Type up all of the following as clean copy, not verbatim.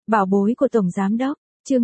Bảo bối của Tổng Giám Đốc, chương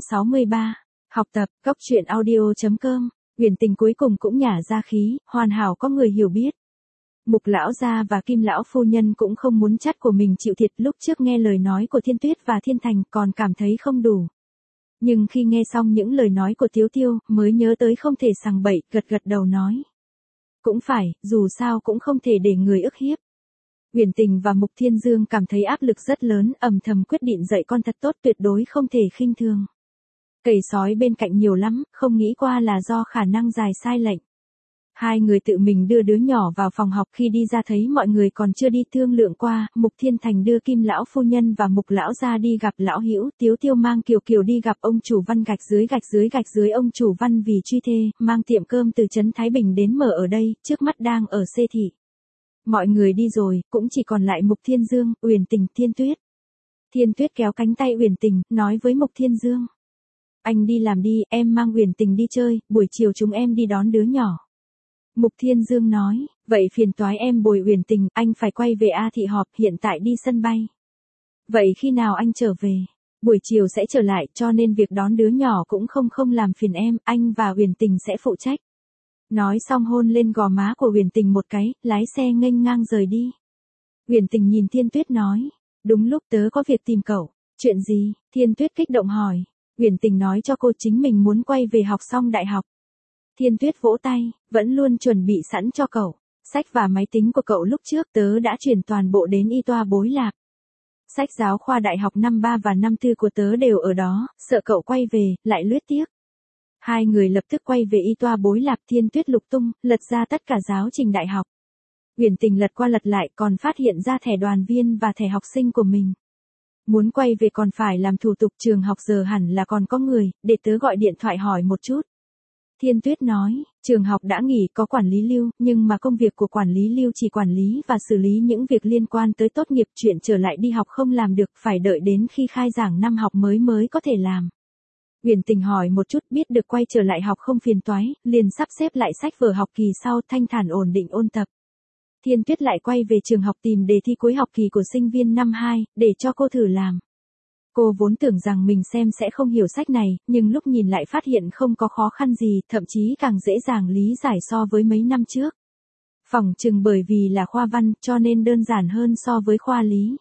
563, học tập, Cốc truyện audio.com, Uyển Tình cuối cùng cũng nhả ra khí, hoàn hảo có người hiểu biết. Mục lão gia và Kim lão phu nhân cũng không muốn chắt của mình chịu thiệt, lúc trước nghe lời nói của Thiên Tuyết và Thiên Thành còn cảm thấy không đủ. Nhưng khi nghe xong những lời nói của Tiếu Tiêu, mới nhớ tới không thể sằng bậy, gật gật đầu nói. Cũng phải, dù sao cũng không thể để người ức hiếp. Uyển Tình và Mục Thiên Dương cảm thấy áp lực rất lớn, âm thầm quyết định dạy con thật tốt, tuyệt đối không thể khinh thường. Cầy sói bên cạnh nhiều lắm, không nghĩ qua là do khả năng dài sai lệnh. Hai người tự mình đưa đứa nhỏ vào phòng học, khi đi ra thấy mọi người còn chưa đi thương lượng qua, Mục Thiên Thành đưa Kim lão phu nhân và Mục lão gia đi gặp lão hữu, Tiếu Tiêu mang Kiều Kiều đi gặp ông chủ Văn gạch dưới ông chủ Văn vì truy thê, mang tiệm cơm từ trấn Thái Bình đến mở ở đây, trước mắt đang ở xê thị. Mọi người đi rồi, cũng chỉ còn lại Mục Thiên Dương, Uyển Tình, Thiên Tuyết. Thiên Tuyết kéo cánh tay Uyển Tình, nói với Mục Thiên Dương. Anh đi làm đi, em mang Uyển Tình đi chơi, buổi chiều chúng em đi đón đứa nhỏ. Mục Thiên Dương nói, vậy phiền toái em bồi Uyển Tình, anh phải quay về A thị họp, hiện tại đi sân bay. Vậy khi nào anh trở về? Buổi chiều sẽ trở lại, cho nên việc đón đứa nhỏ cũng không làm phiền em, anh và Uyển Tình sẽ phụ trách. Nói xong hôn lên gò má của Uyển Tình một cái, lái xe nghênh ngang rời đi. Uyển Tình nhìn Thiên Tuyết nói, đúng lúc tớ có việc tìm cậu. Chuyện gì? Thiên Tuyết kích động hỏi. Uyển Tình nói cho cô chính mình muốn quay về học xong đại học. Thiên Tuyết vỗ tay, vẫn luôn chuẩn bị sẵn cho cậu. Sách và máy tính của cậu lúc trước tớ đã chuyển toàn bộ đến y toa Bối Lạc. Sách giáo khoa đại học năm 3 và năm 4 của tớ đều ở đó, sợ cậu quay về, lại luyết tiếc. Hai người lập tức quay về y toa Bối Lạc. Thiên Tuyết lục tung, lật ra tất cả giáo trình đại học. Uyển Tình lật qua lật lại còn phát hiện ra thẻ đoàn viên và thẻ học sinh của mình. Muốn quay về còn phải làm thủ tục, trường học giờ hẳn là còn có người, để tớ gọi điện thoại hỏi một chút. Thiên Tuyết nói, trường học đã nghỉ, có quản lý lưu, nhưng mà công việc của quản lý lưu chỉ quản lý và xử lý những việc liên quan tới tốt nghiệp, chuyện trở lại đi học không làm được, phải đợi đến khi khai giảng năm học mới có thể làm. Uyển Tình hỏi một chút, biết được quay trở lại học không phiền toái, liền sắp xếp lại sách vở học kỳ sau, thanh thản ổn định ôn tập. Thiên Tuyết lại quay về trường học tìm đề thi cuối học kỳ của sinh viên năm 2, để cho cô thử làm. Cô vốn tưởng rằng mình xem sẽ không hiểu sách này, nhưng lúc nhìn lại phát hiện không có khó khăn gì, thậm chí càng dễ dàng lý giải so với mấy năm trước. Phỏng chừng bởi vì là khoa văn, cho nên đơn giản hơn so với khoa lý.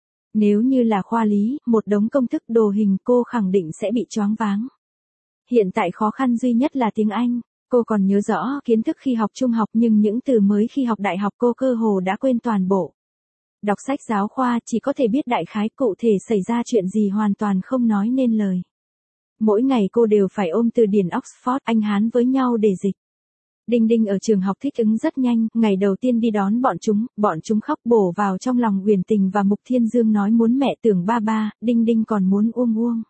Nếu như là khoa lý, một đống công thức đồ hình, cô khẳng định sẽ bị choáng váng. Hiện tại khó khăn duy nhất là tiếng Anh. Cô còn nhớ rõ kiến thức khi học trung học, nhưng những từ mới khi học đại học cô cơ hồ đã quên toàn bộ. Đọc sách giáo khoa chỉ có thể biết đại khái, cụ thể xảy ra chuyện gì hoàn toàn không nói nên lời. Mỗi ngày cô đều phải ôm từ điển Oxford, Anh Hán với nhau để dịch. Đinh Đinh ở trường học thích ứng rất nhanh, ngày đầu tiên đi đón bọn chúng khóc bổ vào trong lòng Uyển Tình và Mục Thiên Dương nói muốn mẹ tưởng ba, Đinh Đinh còn muốn uông.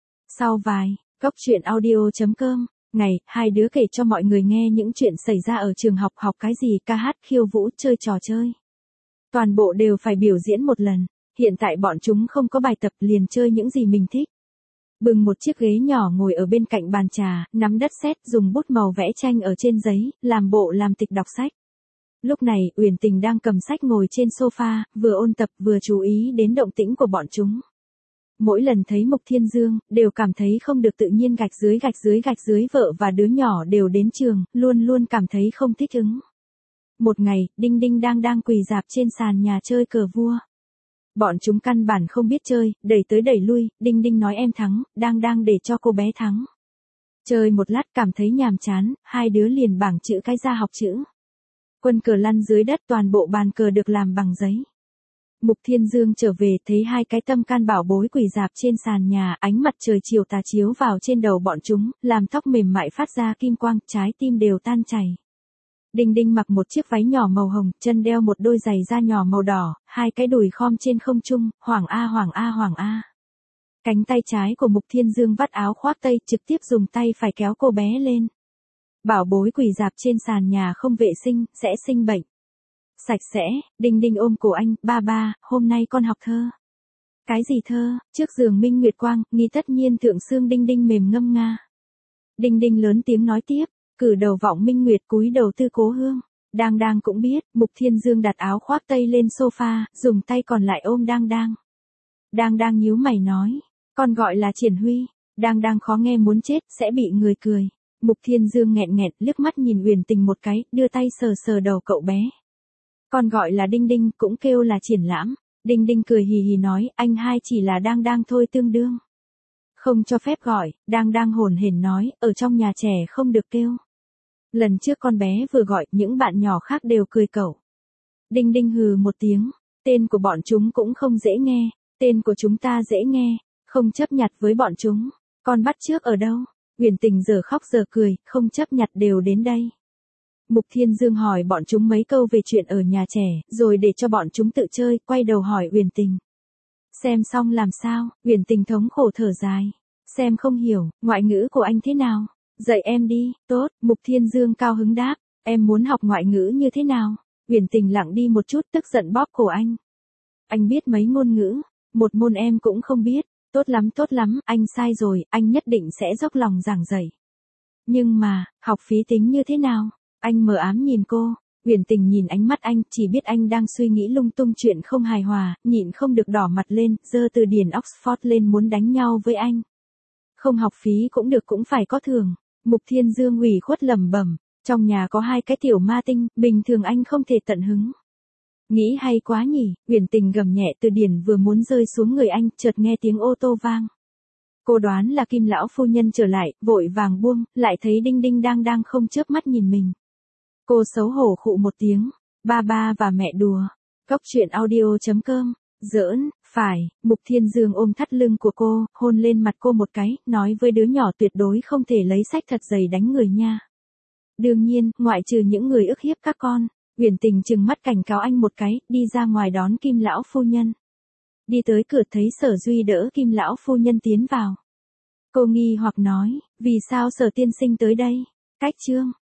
Sau vài, Cốc truyện audio.com, ngày, hai đứa kể cho mọi người nghe những chuyện xảy ra ở trường học, học cái gì, ca hát, khiêu vũ, chơi trò chơi. Toàn bộ đều phải biểu diễn một lần, hiện tại bọn chúng không có bài tập liền chơi những gì mình thích. Bưng một chiếc ghế nhỏ ngồi ở bên cạnh bàn trà, nắm đất sét, dùng bút màu vẽ tranh ở trên giấy, làm bộ làm tịch đọc sách. Lúc này, Uyển Tình đang cầm sách ngồi trên sofa, vừa ôn tập vừa chú ý đến động tĩnh của bọn chúng. Mỗi lần thấy Mục Thiên Dương, đều cảm thấy không được tự nhiên, gạch dưới vợ và đứa nhỏ đều đến trường, luôn cảm thấy không thích ứng. Một ngày, Đinh Đinh đang quỳ rạp trên sàn nhà chơi cờ vua. Bọn chúng căn bản không biết chơi, đẩy tới đẩy lui, Đinh Đinh nói em thắng, đang để cho cô bé thắng. Chơi một lát cảm thấy nhàm chán, hai đứa liền bảng chữ cái ra học chữ. Quân cờ lăn dưới đất, toàn bộ bàn cờ được làm bằng giấy. Mục Thiên Dương trở về thấy hai cái tâm can bảo bối quỳ rạp trên sàn nhà, ánh mặt trời chiều tà chiếu vào trên đầu bọn chúng, làm tóc mềm mại phát ra kim quang, trái tim đều tan chảy. Đinh Đinh mặc một chiếc váy nhỏ màu hồng, chân đeo một đôi giày da nhỏ màu đỏ, hai cái đùi khom trên không trung, Hoàng A. Cánh tay trái của Mục Thiên Dương vắt áo khoác tây, trực tiếp dùng tay phải kéo cô bé lên. Bảo bối quỳ rạp trên sàn nhà không vệ sinh, sẽ sinh bệnh. Sạch sẽ, Đinh Đinh ôm cổ anh, ba, hôm nay con học thơ. Cái gì thơ? Trước giường minh nguyệt quang, nghi tất nhiên thượng xương. Đinh Đinh mềm ngâm nga. Đinh Đinh lớn tiếng nói tiếp. Cử đầu vọng minh nguyệt, cúi đầu tư cố hương. Đang cũng biết. Mục Thiên Dương đặt áo khoác tây lên sofa, dùng tay còn lại ôm đang. Đang nhíu mày nói. Con gọi là Triển Huy. Đang khó nghe muốn chết, sẽ bị người cười. Mục Thiên Dương nghẹn nghẹn liếc mắt nhìn Uyển Tình một cái, đưa tay sờ sờ đầu cậu bé. Con gọi là Đinh Đinh, cũng kêu là Triển Lãm. Đinh Đinh cười hì hì nói, anh hai chỉ là đang thôi tương đương. Không cho phép gọi, đang hồn hển nói, ở trong nhà trẻ không được kêu. Lần trước con bé vừa gọi, những bạn nhỏ khác đều cười cậu. Đinh Đinh hừ một tiếng, tên của bọn chúng cũng không dễ nghe, tên của chúng ta dễ nghe, không chấp nhặt với bọn chúng. Con bắt chước ở đâu? Uyển Tình giờ khóc giờ cười, không chấp nhặt đều đến đây. Mục Thiên Dương hỏi bọn chúng mấy câu về chuyện ở nhà trẻ, rồi để cho bọn chúng tự chơi, quay đầu hỏi Uyển Tình. Xem xong làm sao? Uyển Tình thống khổ thở dài. Xem không hiểu, ngoại ngữ của anh thế nào? Dạy em đi. Tốt. Mục Thiên Dương cao hứng đáp. Em muốn học ngoại ngữ như thế nào? Uyển Tình lặng đi một chút, tức giận bóp cổ anh. Anh biết mấy ngôn ngữ? Một môn em cũng không biết. Tốt lắm, anh sai rồi, anh nhất định sẽ dốc lòng giảng dạy. Nhưng mà, học phí tính như thế nào? Anh mờ ám nhìn cô. Uyển Tình nhìn ánh mắt anh, chỉ biết anh đang suy nghĩ lung tung chuyện không hài hòa, nhịn không được đỏ mặt lên, giơ từ điển Oxford lên muốn đánh nhau với anh. Không học phí cũng được, cũng phải có thưởng. Mục Thiên Dương ủy khuất lẩm bẩm, trong nhà có 2 cái tiểu ma tinh, bình thường anh không thể tận hứng. Nghĩ hay quá nhỉ, Uyển Tình gầm nhẹ, từ điển vừa muốn rơi xuống người anh, chợt nghe tiếng ô tô vang. Cô đoán là Kim lão phu nhân trở lại, vội vàng buông, lại thấy Đinh Đinh đang không chớp mắt nhìn mình. Cô xấu hổ khụ một tiếng, ba và mẹ đùa. Cóc truyện audio.com, giỡn, phải. Mục Thiên Dương ôm thắt lưng của cô, hôn lên mặt cô một cái, nói với đứa nhỏ tuyệt đối không thể lấy sách thật dày đánh người nha. Đương nhiên, ngoại trừ những người ức hiếp các con. Uyển Tình trừng mắt cảnh cáo anh một cái, đi ra ngoài đón Kim lão phu nhân. Đi tới cửa thấy Sở Duy đỡ Kim lão phu nhân tiến vào. Cô nghi hoặc nói, vì sao Sở tiên sinh tới đây? Cách chương